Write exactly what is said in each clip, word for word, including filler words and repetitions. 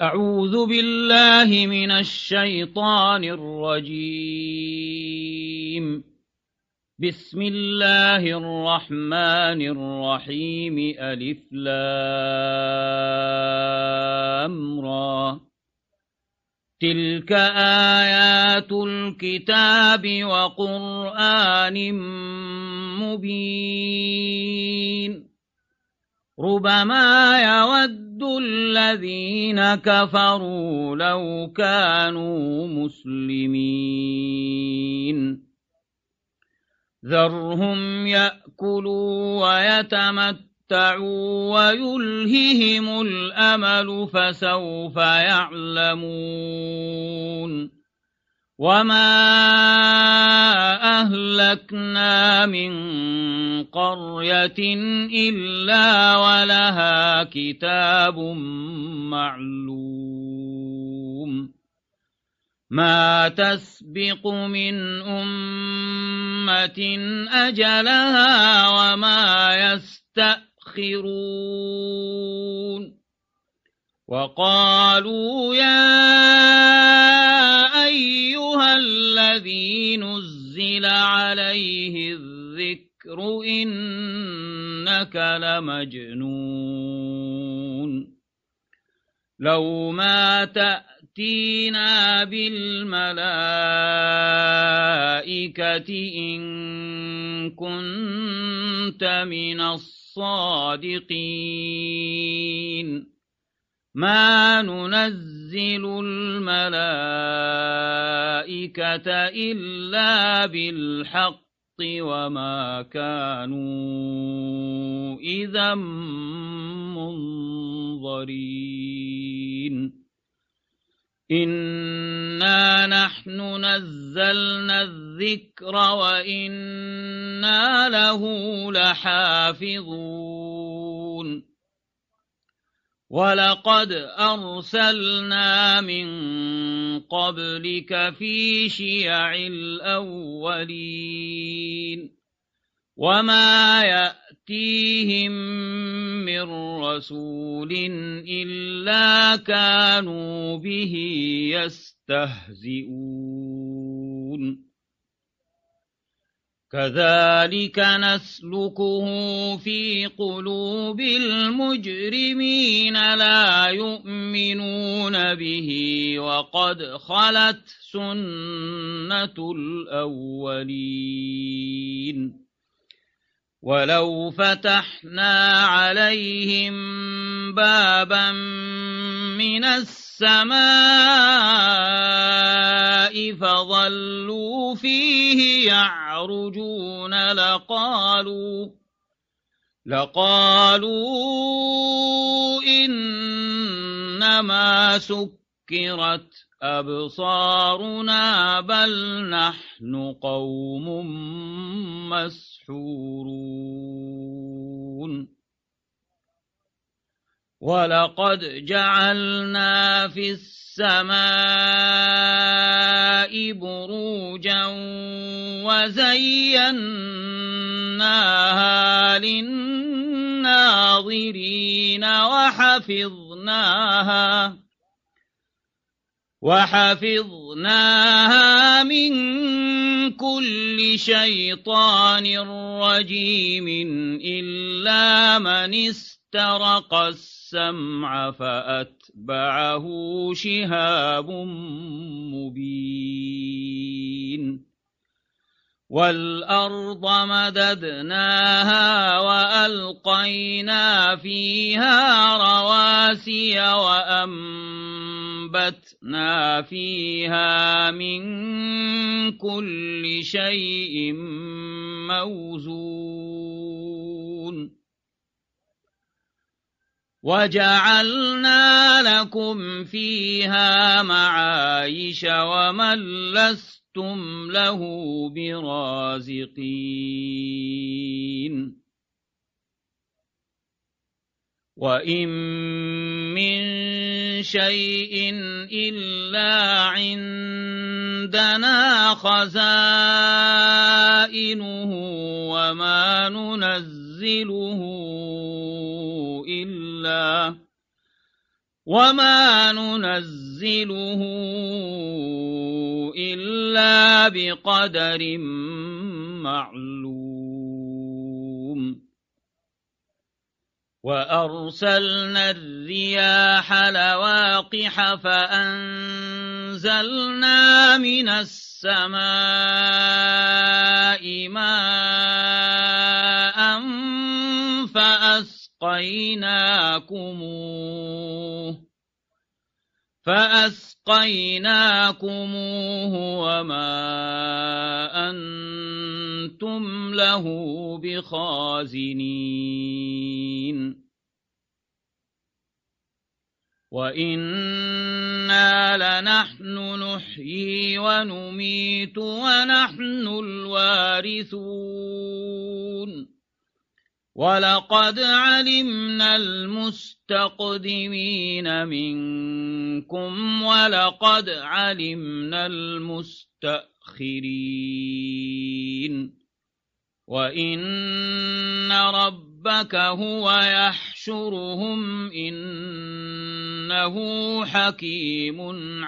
أعوذ بالله من الشيطان الرجيم. بسم الله الرحمن الرحيم. ألف لام را. تلك آيات الكتاب وقرآن مبين. ربما يود الذين كفروا لو كانوا مسلمين. ذرهم يأكلوا ويتمتعوا ويلههم الأمل فسوف يعلمون. وما أهلكنا من قرية إلا ولها كتاب معلوم. ما تسبق من أمة أجلها وما يستأخرون. وقالوا يا أيها الذي نزل عليه الذكر إنك لمجنون. لو ما تأتينا بالملائكة إن كنت من الصادقين. ما ننزل الملائكة إلا بالحق وما كانوا إذا منظرين. إنا نحن نزلنا الذكر وإنا له لحافظون. ولقد أرسلنا من قبلك في شيع الأولين. وما يأتيهم من رسول إلا كانوا به يستهزئون. كذلك نسلكه في قلوب المجرمين لا يؤمنون به وقد خلت سنة الأولين. ولو فتحنا عليهم بابا من السماء فظلوا فيه يعرجون لقالوا لقالوا إنما سكرت أبصارنا بل نحن قوم مسحورون. ولقد جعلنا في السماء بروجا وزيناها للناظرين وحفظناها وحفظناها من كل شيطان رجيم إلا من استرق السمع فأتبعه شهاب مبين. والأرض مددناها وألقينا فيها رواسي وأنبتنا فيها من كل شيء موزون. وجعلنا لكم فيها معايش ومن لستم له برازقين. وإن من شيء إلا عندنا خزائنه وما ننزله إلا وما ننزله إلا بقدر معلوم وأرسلنا الرياح لواقح فأنزلنا من السماء ماء فأسقيناكموه فأسقيناكموه وما أنتم له بخازنين وإنا لنحن نحيي ونميت ونحن الوارثون ولقد علمنا المستقدمين منكم ولقد علمنا المستأخرين وإن ربك هو يحشرهم إنه حكيم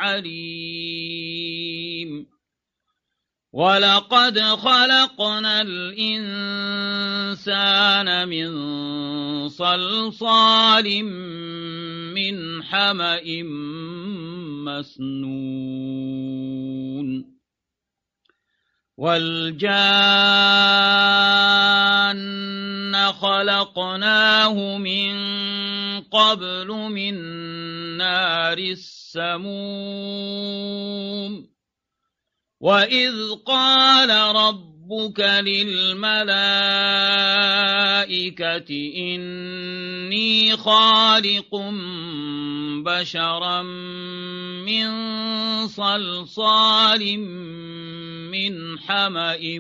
عليم ولقد خلقنا الإنسان من صلصال من حمأ مسنون والجان خلقناه من قبل من نار السموم وإذ قال ربك للملائكة إني خالق بشرا من صلصال من حمأ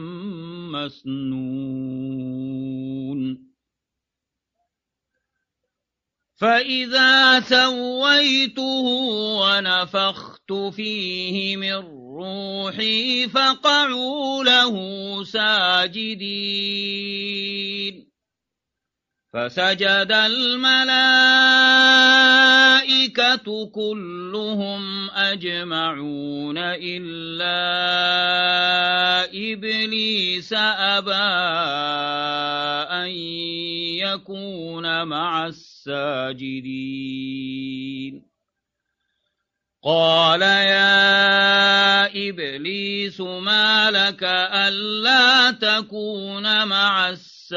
مسنون فإذا سويته ونفخت فيه من روحي فقعوا له ساجدين فسجد الملائكة كلهم أجمعون إلا إبليس أبى أن يكون مع الساجدين قال يا إبليس ما لك ألا تكون مع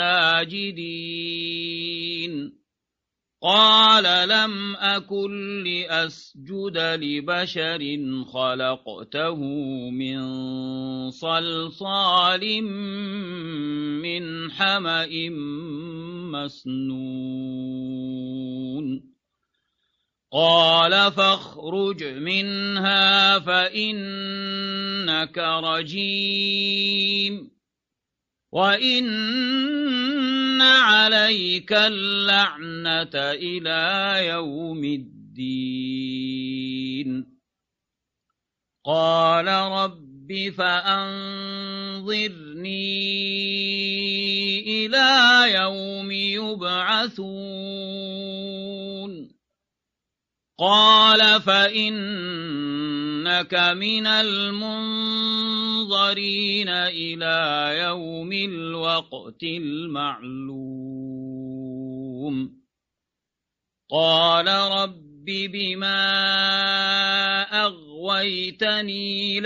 الساجدين قال لم أكن لأسجد لبشر خلقته من صلصال من حمأ مسنون قال فاخرج منها فإنك رجيم وإن عليك اللعنة إلى يوم الدين قال رب فأنظرني إلى يوم يبعثون قال فإنك من المنظرين إلى يوم الوقت المعلوم قال رب بما أغويتني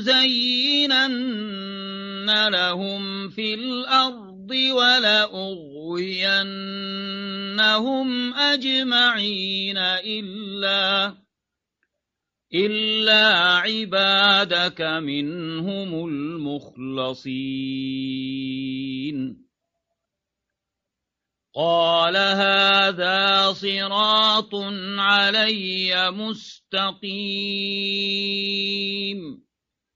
لأزينن لهم في الأرض ولأغوينهم أجمعين إلا إلا عبادك منهم المخلصين قال هذا صراط علي مستقيم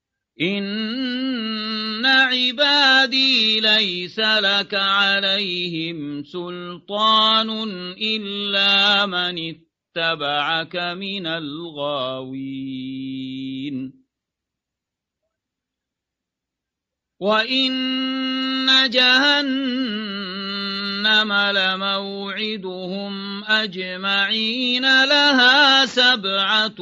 إن عبادي ليس لك عليهم سلطان إلا من اتبعك من الغاوين وإن جهنم لموعدهم أجمعين لها سبعة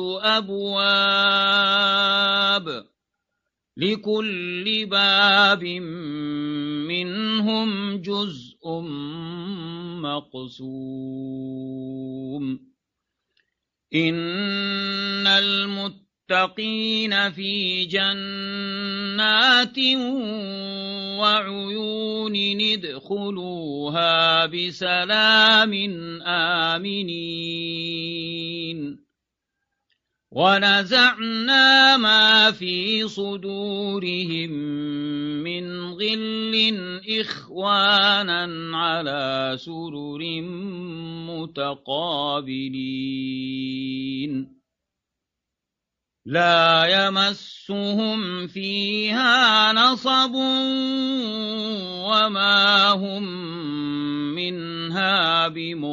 أبواب لكل باب منهم جزء مقسوم إن المتقين في جنات وعيون ادخلوها بسلام آمنين ونزعنا ما في صدورهم من غل إخوانا على سرر متقابلين لا يمسهم فيها نصب وما هم منها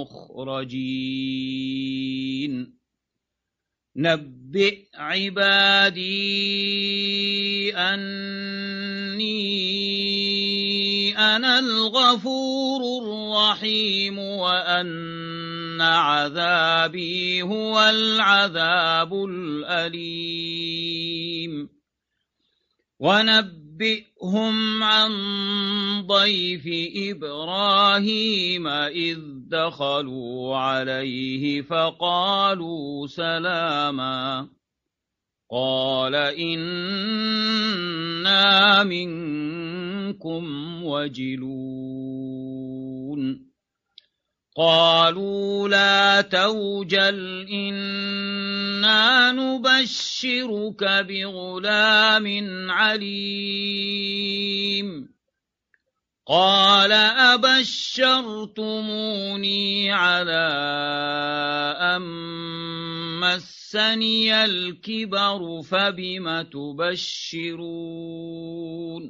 بمخرجين نبئ عبادي أني أنا الغفور الرحيم وأن عذابي هو العذاب الأليم ونبئهم عن ضيف إبراهيم إذ دخلوا عليه فقالوا سلاما قال إنا منكم وجلون قالوا لا توجل إنا نبشرك بغلام عليم قال أبشرتموني على أن مسني الكبر فبم تبشرون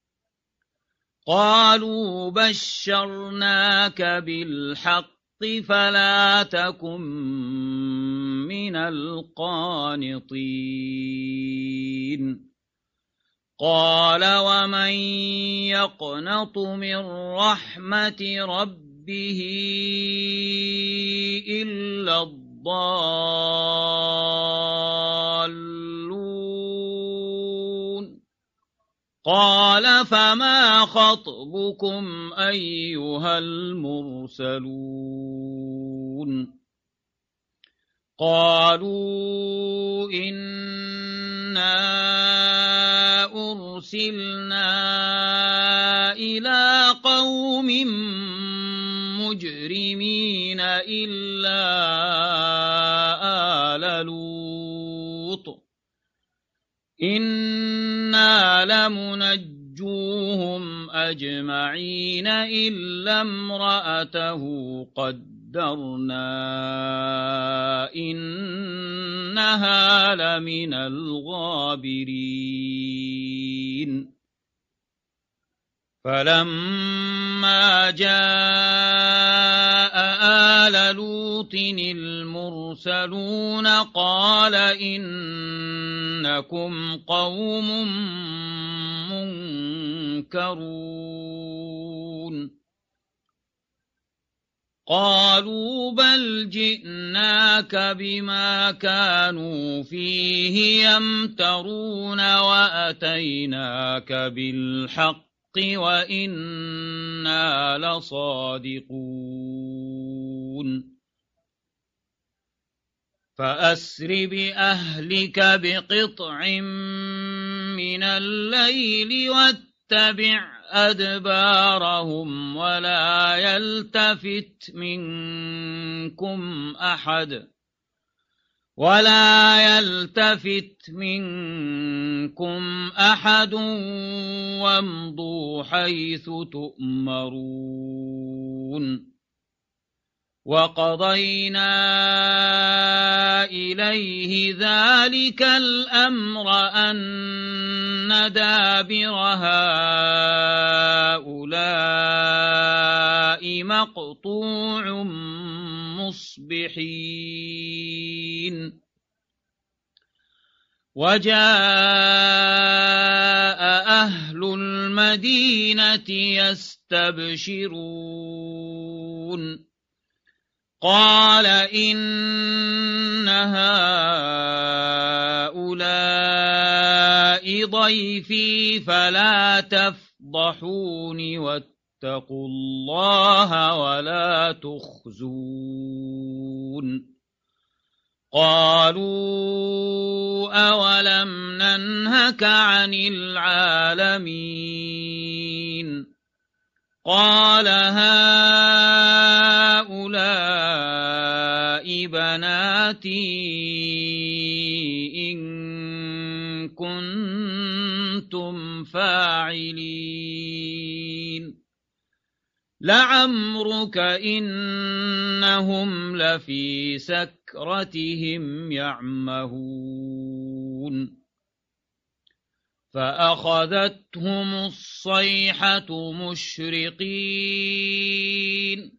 قالوا بشرناك بالحق فلا تكن من القانطين قال ومن يقنط من رحمة ربه إلا الضالون قال فما خطبكم أيها المرسلون قالوا إنا أرسلنا إلى قوم مجرمين إلا آل لوط إنا لمنجوهم أجمعين إلا امرأته قدرنا إنها لمن الغابرين فلما جاء آل لوط المرسلون قال إنكم قوم منكرون قالوا بل جئناك بما كانوا فيه يمترون وأتيناك بالحق وإنا لصادقون فأسر بأهلك بقطع من الليل واتبع أدبارهم ولا يلتفت منكم أحد ولا يلتفت منكم أحد وامضوا حيث تؤمرون وقضينا إليه ذلك الأمر أن دابر هؤلاء مقطوع مصبحين وجاء أهل المدينة يستبشرون قال إن هؤلاء ضيفي فلا تفضحون واتقوا الله ولا تخزون قالوا أولم ننهك عن العالمين قال هؤلاء بناتي إن كنتم فاعلين لعمرك إنهم لفي سكرتهم يعمهون فأخذتهم الصيحة مشرقين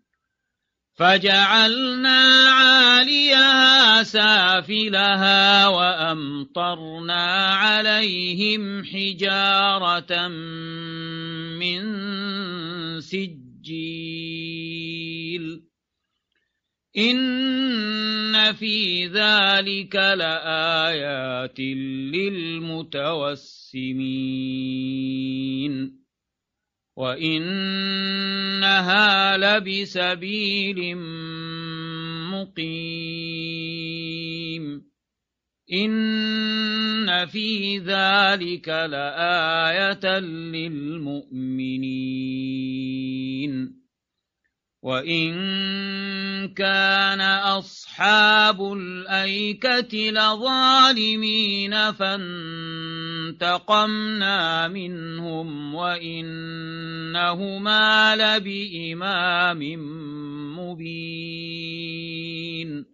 فجعلنا عاليها سافلها وأمطرنا عليهم حجارة من سجيل إن في ذلك لآيات للمتوسمين وإنها لبسبيل مقيم إن في ذلك لآية للمؤمنين وإن كان أصحاب الأيكة لظالمين فانتقمنا منهم وإنهما لبإمام مبين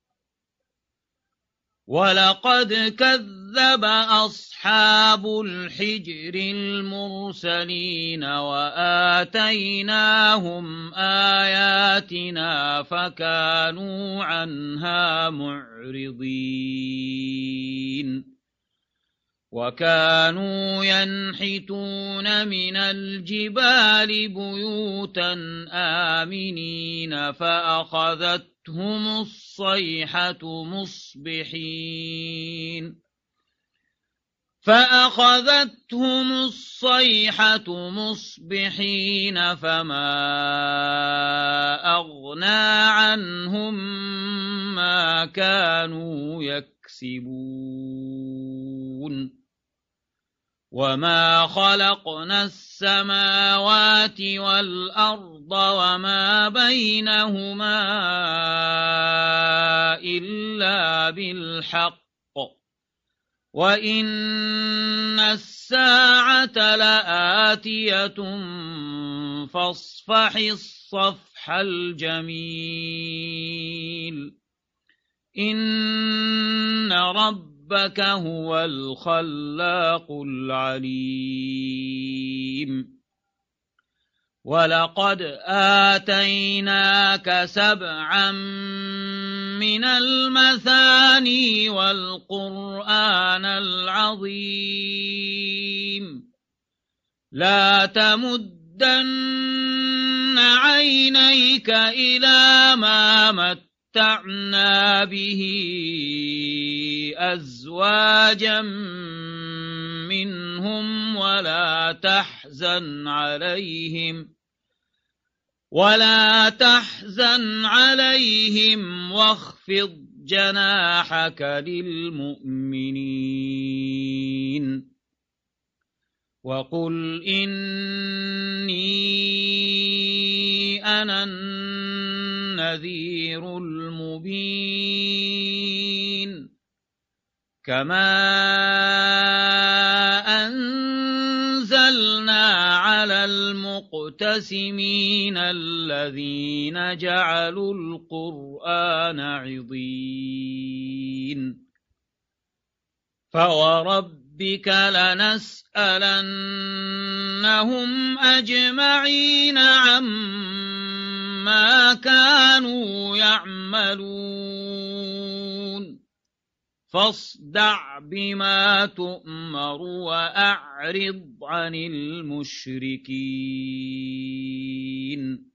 ولقد كذب أصحاب الحجر المرسلين وآتيناهم آياتنا فكانوا عنها معرضين وكانوا ينحتون من الجبال بيوتا آمنين فأخذت هم الصيحة مصبحين فأخذتهم الصيحة مصبحين فما أغنى عنهم ما كانوا يكسبون وما خلقنا السماوات والأرض وما بينهما إلا بالحق وإن الساعة لآتية فاصفح الصفح الجميل إن رب ربك هو الخلاق العليم ولقد آتيناك سبعا من المثاني والقرآن العظيم لا تمدن عينيك إلى ما مت متعنا به أزواجا منهم ولا تحزن عليهم ولا تحزن عليهم واخفض جناحك للمؤمنين وقل إني أنا النذير المبين كما أنزلنا على المقتسمين الذين جعلوا القرآن عضين فوربك لنسألنهم أجمعين عما كانوا يعملون فاصدع بما تؤمر وأعرض عن المشركين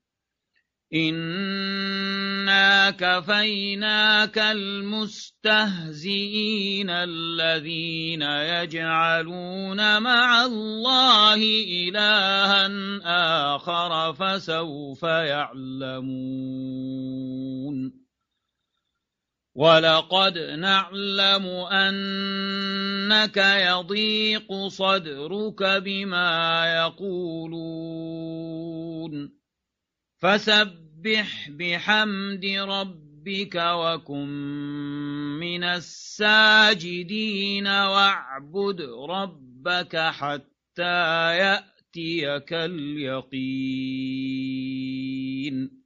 إنا كفيناك المستهزئين الذين يجعلون مع الله إلها آخر فسوف يعلمون ولقد نعلم أنك يضيق صدرك بما يقولون فسبح بحمد ربك وكن من الساجدين واعبد ربك حتى يأتيك اليقين